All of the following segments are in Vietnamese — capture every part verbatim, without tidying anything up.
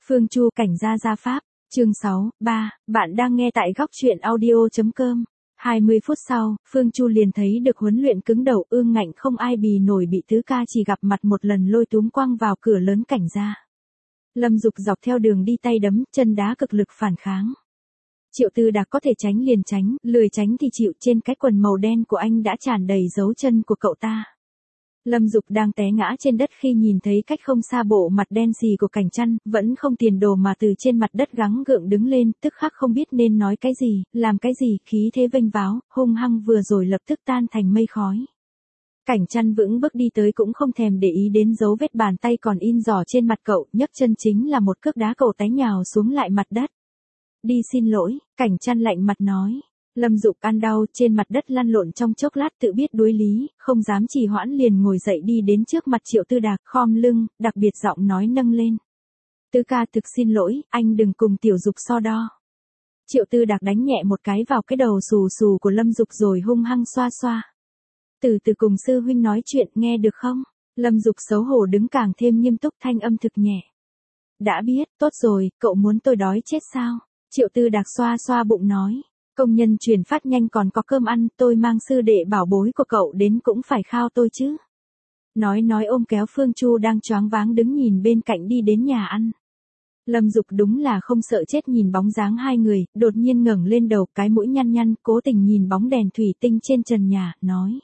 Phương Chu cảnh gia gia pháp, chương sáu, ba, bạn đang nghe tại góc truyện audio.com. hai mươi phút sau, Phương Chu liền thấy được huấn luyện cứng đầu ương ngạnh không ai bì nổi bị tứ ca chỉ gặp mặt một lần lôi túm quăng vào cửa lớn cảnh gia. Lâm Dục dọc theo đường đi tay đấm, chân đá cực lực phản kháng. Triệu Tư Đạc có thể tránh liền tránh, lười tránh thì chịu, trên cái quần màu đen của anh đã tràn đầy dấu chân của cậu ta. Lâm Dục đang té ngã trên đất khi nhìn thấy cách không xa bộ mặt đen xì của Cảnh Chăn, vẫn không tiền đồ mà từ trên mặt đất gắng gượng đứng lên, tức khắc không biết nên nói cái gì, làm cái gì, khí thế vênh váo, hung hăng vừa rồi lập tức tan thành mây khói. Cảnh Chăn vững bước đi tới cũng không thèm để ý đến dấu vết bàn tay còn in giỏ trên mặt cậu, nhấc chân chính là một cước đá cậu té nhào xuống lại mặt đất. Đi xin lỗi, Cảnh Chăn lạnh mặt nói. Lâm Dục ăn đau, trên mặt đất lăn lộn trong chốc lát tự biết đuối lý, không dám trì hoãn liền ngồi dậy đi đến trước mặt Triệu Tư Đạc, khom lưng, đặc biệt giọng nói nâng lên. Tứ ca thực xin lỗi, anh đừng cùng Tiểu Dục so đo. Triệu Tư Đạc đánh nhẹ một cái vào cái đầu xù xù của Lâm Dục rồi hung hăng xoa xoa. Từ từ cùng sư huynh nói chuyện, nghe được không? Lâm Dục xấu hổ đứng càng thêm nghiêm túc, thanh âm thực nhẹ. Đã biết, tốt rồi, cậu muốn tôi đói chết sao? Triệu Tư Đạc xoa xoa bụng nói. Công nhân chuyển phát nhanh còn có cơm ăn, tôi mang sư đệ bảo bối của cậu đến cũng phải khao tôi chứ. Nói nói ôm kéo Phương Chu đang choáng váng đứng nhìn bên cạnh đi đến nhà ăn. Lâm Dục đúng là không sợ chết nhìn bóng dáng hai người, đột nhiên ngẩng lên đầu, cái mũi nhăn nhăn, cố tình nhìn bóng đèn thủy tinh trên trần nhà, nói.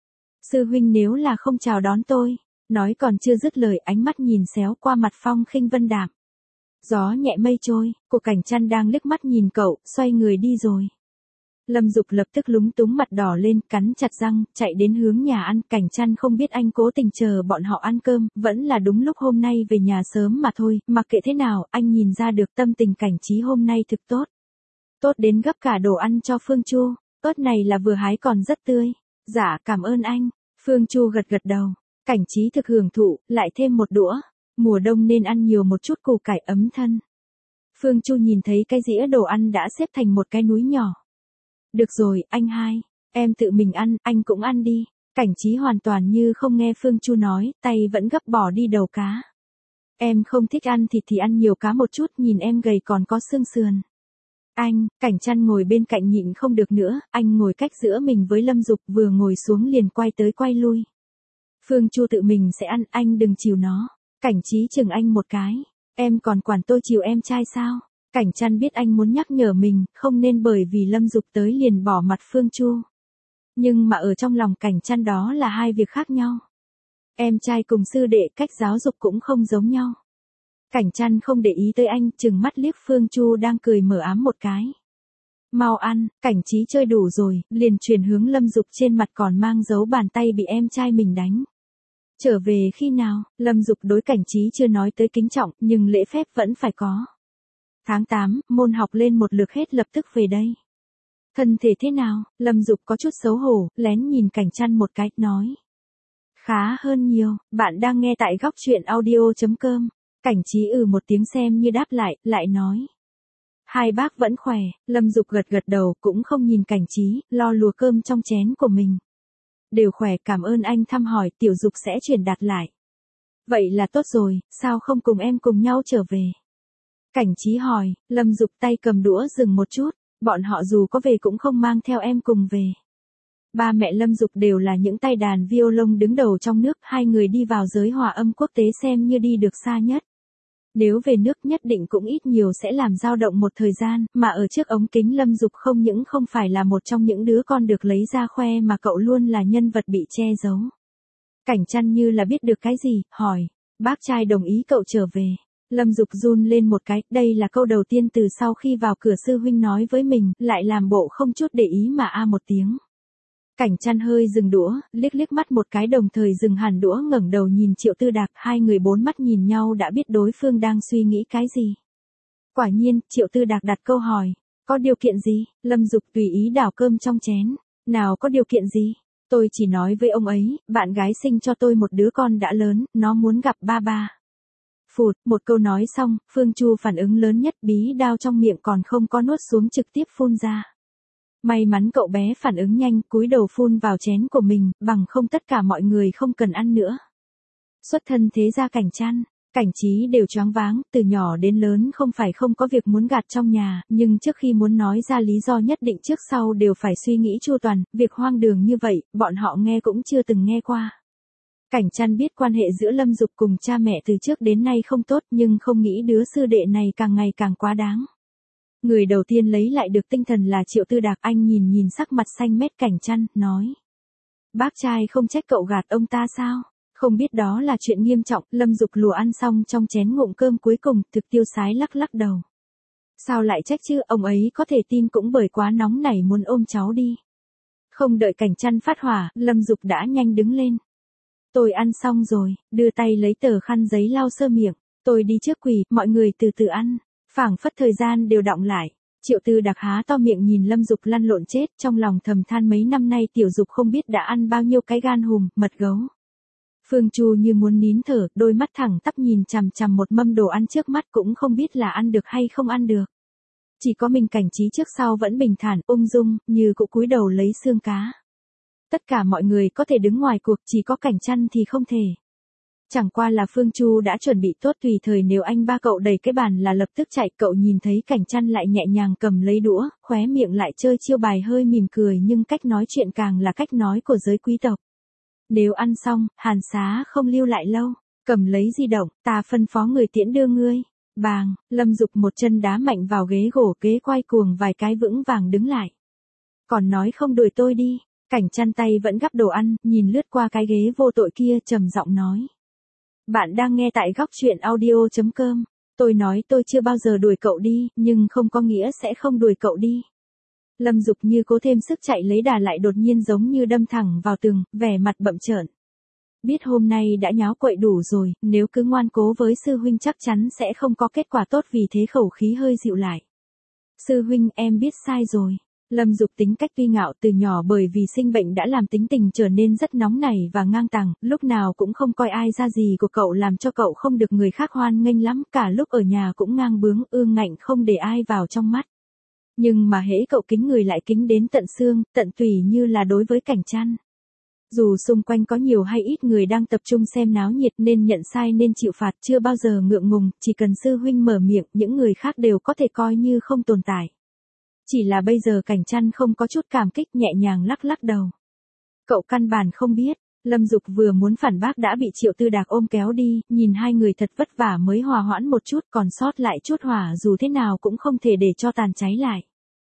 Sư huynh nếu là không chào đón tôi, nói còn chưa dứt lời ánh mắt nhìn xéo qua mặt Phong Khinh Vân đạm. Gió nhẹ mây trôi, cô Cảnh Chăn đang liếc mắt nhìn cậu, xoay người đi rồi. Lâm Dục lập tức lúng túng mặt đỏ lên, cắn chặt răng, chạy đến hướng nhà ăn. Cảnh Chăn không biết anh cố tình chờ bọn họ ăn cơm, vẫn là đúng lúc hôm nay về nhà sớm mà thôi, mặc kệ thế nào, anh nhìn ra được tâm tình Cảnh Trí hôm nay thực tốt. Tốt đến gấp cả đồ ăn cho Phương Chu, ớt này là vừa hái còn rất tươi. Dạ, cảm ơn anh. Phương Chu gật gật đầu, Cảnh Trí thực hưởng thụ, lại thêm một đũa. Mùa đông nên ăn nhiều một chút củ cải ấm thân. Phương Chu nhìn thấy cái dĩa đồ ăn đã xếp thành một cái núi nhỏ. Được rồi, anh hai, em tự mình ăn, anh cũng ăn đi. Cảnh Trí hoàn toàn như không nghe Phương Chu nói, tay vẫn gấp bỏ đi đầu cá. Em không thích ăn thịt thì ăn nhiều cá một chút, nhìn em gầy còn có xương sườn. Anh, Cảnh Chăn ngồi bên cạnh nhịn không được nữa, anh ngồi cách giữa mình với Lâm Dục, vừa ngồi xuống liền quay tới quay lui. Phương Chu tự mình sẽ ăn, anh đừng chiều nó. Cảnh Trí chừng anh một cái, em còn quản tôi chiều em trai sao? Cảnh Chăn biết anh muốn nhắc nhở mình, không nên bởi vì Lâm Dục tới liền bỏ mặt Phương Chu. Nhưng mà ở trong lòng Cảnh Chăn đó là hai việc khác nhau. Em trai cùng sư đệ cách giáo dục cũng không giống nhau. Cảnh Chăn không để ý tới anh, chừng mắt liếc Phương Chu đang cười mở ám một cái. Mau ăn, Cảnh Trí chơi đủ rồi, liền chuyển hướng Lâm Dục trên mặt còn mang dấu bàn tay bị em trai mình đánh. Trở về khi nào? Lâm Dục đối Cảnh Trí chưa nói tới kính trọng, nhưng lễ phép vẫn phải có. Tháng tám, môn học lên một lượt hết lập tức về đây. Thân thể thế nào? Lâm Dục có chút xấu hổ, lén nhìn Cảnh Chăn một cái, nói. Khá hơn nhiều, bạn đang nghe tại góc truyện audio.com. Cảnh Trí ừ một tiếng xem như đáp lại, lại nói. Hai bác vẫn khỏe, Lâm Dục gật gật đầu cũng không nhìn Cảnh Trí, lo lùa cơm trong chén của mình. Đều khỏe, cảm ơn anh thăm hỏi, Tiểu Dục sẽ truyền đạt lại. Vậy là tốt rồi, sao không cùng em cùng nhau trở về? Cảnh Trí hỏi, Lâm Dục tay cầm đũa dừng một chút, bọn họ dù có về cũng không mang theo em cùng về. Ba mẹ Lâm Dục đều là những tay đàn violon đứng đầu trong nước, hai người đi vào giới hòa âm quốc tế xem như đi được xa nhất. Nếu về nước nhất định cũng ít nhiều sẽ làm dao động một thời gian, mà ở trước ống kính Lâm Dục không những không phải là một trong những đứa con được lấy ra khoe mà cậu luôn là nhân vật bị che giấu. Cảnh Chăn như là biết được cái gì, hỏi, bác trai đồng ý cậu trở về. Lâm Dục run lên một cái, đây là câu đầu tiên từ sau khi vào cửa sư huynh nói với mình, lại làm bộ không chút để ý mà a một tiếng. Cảnh Chăn hơi dừng đũa, liếc liếc mắt một cái đồng thời dừng hẳn đũa ngẩng đầu nhìn Triệu Tư Đạc, hai người bốn mắt nhìn nhau đã biết đối phương đang suy nghĩ cái gì. Quả nhiên, Triệu Tư Đạc đặt câu hỏi, có điều kiện gì? Lâm Dục tùy ý đảo cơm trong chén, nào có điều kiện gì? Tôi chỉ nói với ông ấy, bạn gái sinh cho tôi một đứa con đã lớn, nó muốn gặp ba ba. Phụt, một câu nói xong, Phương Chu phản ứng lớn nhất, bí đao trong miệng còn không có nuốt xuống trực tiếp phun ra. May mắn cậu bé phản ứng nhanh, cúi đầu phun vào chén của mình, bằng không tất cả mọi người không cần ăn nữa. Xuất thân thế gia Cảnh Chăn, Cảnh Trí đều choáng váng, từ nhỏ đến lớn không phải không có việc muốn gạt trong nhà, nhưng trước khi muốn nói ra lý do nhất định trước sau đều phải suy nghĩ chu toàn, việc hoang đường như vậy, bọn họ nghe cũng chưa từng nghe qua. Cảnh Trăn biết quan hệ giữa Lâm Dục cùng cha mẹ từ trước đến nay không tốt nhưng không nghĩ đứa sư đệ này càng ngày càng quá đáng. Người đầu tiên lấy lại được tinh thần là Triệu Tư Đạc, anh nhìn nhìn sắc mặt xanh mét Cảnh Trăn, nói. Bác trai không trách cậu gạt ông ta sao? Không biết đó là chuyện nghiêm trọng, Lâm Dục lùa ăn xong trong chén ngụm cơm cuối cùng, Thực Tiêu Sái lắc lắc đầu. Sao lại trách chứ, ông ấy có thể tin cũng bởi quá nóng nảy muốn ôm cháu đi. Không đợi Cảnh Trăn phát hỏa, Lâm Dục đã nhanh đứng lên. Tôi ăn xong rồi, đưa tay lấy tờ khăn giấy lau sơ miệng, tôi đi trước quỳ, mọi người từ từ ăn, phảng phất thời gian đều đọng lại. Triệu Tư Đạc há to miệng nhìn Lâm Dục lăn lộn chết, trong lòng thầm than mấy năm nay tiểu Dục không biết đã ăn bao nhiêu cái gan hùm, mật gấu. Phương Chu như muốn nín thở, đôi mắt thẳng tắp nhìn chằm chằm một mâm đồ ăn trước mắt cũng không biết là ăn được hay không ăn được. Chỉ có mình Cảnh Trí trước sau vẫn bình thản, ung dung, như cụ cúi đầu lấy xương cá. Tất cả mọi người có thể đứng ngoài cuộc, chỉ có Cảnh Trăn thì không thể. Chẳng qua là Phương Chu đã chuẩn bị tốt tùy thời nếu anh ba cậu đẩy cái bàn là lập tức chạy, cậu nhìn thấy Cảnh Trăn lại nhẹ nhàng cầm lấy đũa, khóe miệng lại chơi chiêu bài hơi mỉm cười nhưng cách nói chuyện càng là cách nói của giới quý tộc. Nếu ăn xong, Hàn Xá không lưu lại lâu, cầm lấy di động, ta phân phó người tiễn đưa ngươi. Bàng, Lâm Dục một chân đá mạnh vào ghế gỗ, ghế quay cuồng vài cái vững vàng đứng lại. Còn nói không đuổi tôi đi. Cảnh Trăn tay vẫn gắp đồ ăn, nhìn lướt qua cái ghế vô tội kia trầm giọng nói. Bạn đang nghe tại góc truyện audio chấm com. Tôi nói tôi chưa bao giờ đuổi cậu đi, nhưng không có nghĩa sẽ không đuổi cậu đi. Lâm Dục như cố thêm sức chạy lấy đà lại đột nhiên giống như đâm thẳng vào tường, vẻ mặt bậm trợn. Biết hôm nay đã nháo quậy đủ rồi, nếu cứ ngoan cố với sư huynh chắc chắn sẽ không có kết quả tốt, vì thế khẩu khí hơi dịu lại. Sư huynh, em biết sai rồi. Lâm Dục tính cách tuy ngạo, từ nhỏ bởi vì sinh bệnh đã làm tính tình trở nên rất nóng nảy và ngang tàng, lúc nào cũng không coi ai ra gì của cậu làm cho cậu không được người khác hoan nghênh lắm, cả lúc ở nhà cũng ngang bướng ương ngạnh không để ai vào trong mắt. Nhưng mà hễ cậu kính người lại kính đến tận xương, tận tủy như là đối với Cảnh Trăn. Dù xung quanh có nhiều hay ít người đang tập trung xem náo nhiệt nên nhận sai nên chịu phạt, chưa bao giờ ngượng ngùng, chỉ cần sư huynh mở miệng, những người khác đều có thể coi như không tồn tại. Chỉ là bây giờ Cảnh Trăn không có chút cảm kích, nhẹ nhàng lắc lắc đầu. Cậu căn bản không biết, Lâm Dục vừa muốn phản bác đã bị Triệu Tư Đạc ôm kéo đi, nhìn hai người thật vất vả mới hòa hoãn một chút, còn sót lại chút hỏa dù thế nào cũng không thể để cho tàn cháy lại.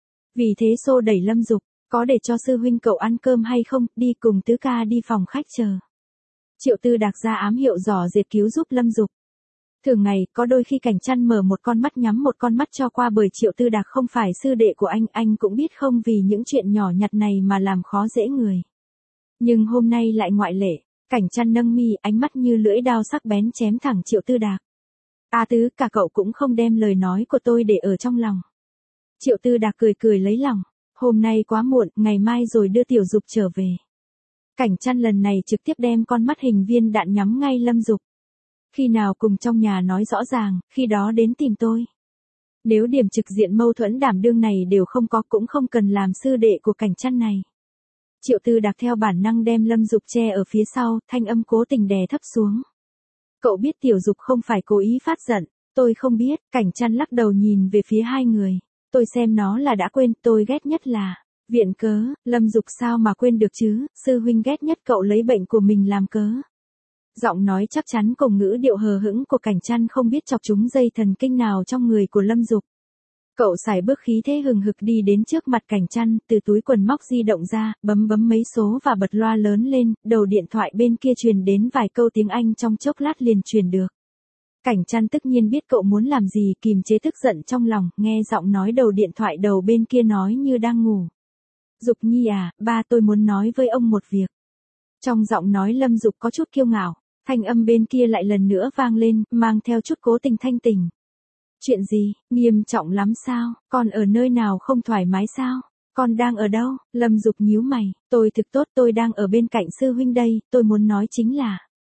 Vì thế xô đẩy Lâm Dục, có để cho sư huynh cậu ăn cơm hay không, đi cùng tứ ca đi phòng khách chờ. Triệu Tư Đạc ra ám hiệu dò dệt cứu giúp Lâm Dục. Thường ngày, có đôi khi Cảnh Trăn mở một con mắt nhắm một con mắt cho qua bởi Triệu Tư Đạc không phải sư đệ của anh, anh cũng biết không vì những chuyện nhỏ nhặt này mà làm khó dễ người. Nhưng hôm nay lại ngoại lệ, Cảnh Trăn nâng mi, ánh mắt như lưỡi dao sắc bén chém thẳng Triệu Tư Đạc. A Tứ, cả cậu cũng không đem lời nói của tôi để ở trong lòng. Triệu Tư Đạc cười cười lấy lòng, hôm nay quá muộn, ngày mai rồi đưa tiểu Dục trở về. Cảnh Trăn lần này trực tiếp đem con mắt hình viên đạn nhắm ngay Lâm Dục. Khi nào cùng trong nhà nói rõ ràng, khi đó đến tìm tôi. Nếu điểm trực diện mâu thuẫn đảm đương này đều không có cũng không cần làm sư đệ của Cảnh Trăn này. Triệu Tư Đạc theo bản năng đem Lâm Dục che ở phía sau, thanh âm cố tình đè thấp xuống. Cậu biết tiểu Dục không phải cố ý phát giận, tôi không biết. Cảnh Trăn lắc đầu nhìn về phía hai người. Tôi xem nó là đã quên, tôi ghét nhất là viện cớ. Lâm Dục sao mà quên được chứ, sư huynh ghét nhất cậu lấy bệnh của mình làm cớ. Giọng nói chắc chắn cùng ngữ điệu hờ hững của Cảnh Trăn không biết chọc trúng dây thần kinh nào trong người của Lâm Dục. Cậu xài bước khí thế hừng hực đi đến trước mặt Cảnh Trăn, từ túi quần móc di động ra, bấm bấm mấy số và bật loa lớn lên, đầu điện thoại bên kia truyền đến vài câu tiếng Anh trong chốc lát liền truyền được. Cảnh Trăn tất nhiên biết cậu muốn làm gì, kìm chế tức giận trong lòng, nghe giọng nói đầu điện thoại đầu bên kia nói như đang ngủ. Dục Nhi à, ba tôi muốn nói với ông một việc. Trong giọng nói Lâm Dục có chút kiêu ngạo, thanh âm bên kia lại lần nữa vang lên, mang theo chút cố tình thanh tình. Chuyện gì, nghiêm trọng lắm sao, con ở nơi nào không thoải mái sao, con đang ở đâu? Lâm Dục nhíu mày, tôi thực tốt, tôi đang ở bên cạnh sư huynh đây, tôi muốn nói chính là.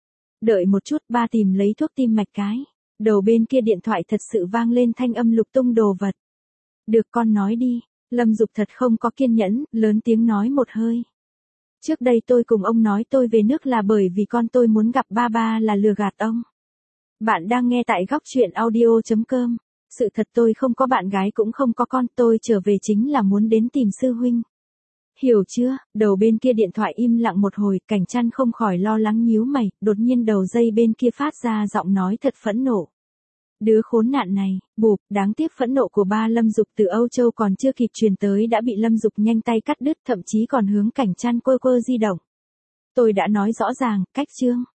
Đợi một chút, ba tìm lấy thuốc tim mạch cái. Đầu bên kia điện thoại thật sự vang lên thanh âm lục tung đồ vật. Được, con nói đi. Lâm Dục thật không có kiên nhẫn, lớn tiếng nói một hơi. Trước đây tôi cùng ông nói tôi về nước là bởi vì con tôi muốn gặp ba ba là lừa gạt ông. Bạn đang nghe tại góc chuyện audio chấm com. Sự thật tôi không có bạn gái cũng không có con, tôi trở về chính là muốn đến tìm sư huynh. Hiểu chưa? Đầu bên kia điện thoại im lặng một hồi, Cảnh Trăn không khỏi lo lắng nhíu mày, đột nhiên đầu dây bên kia phát ra giọng nói thật phẫn nộ. Đứa khốn nạn này, bụp, đáng tiếc phẫn nộ của ba Lâm Dục từ Âu Châu còn chưa kịp truyền tới đã bị Lâm Dục nhanh tay cắt đứt, thậm chí còn hướng Cảnh Trăn quơ quơ di động. Tôi đã nói rõ ràng, cách chương.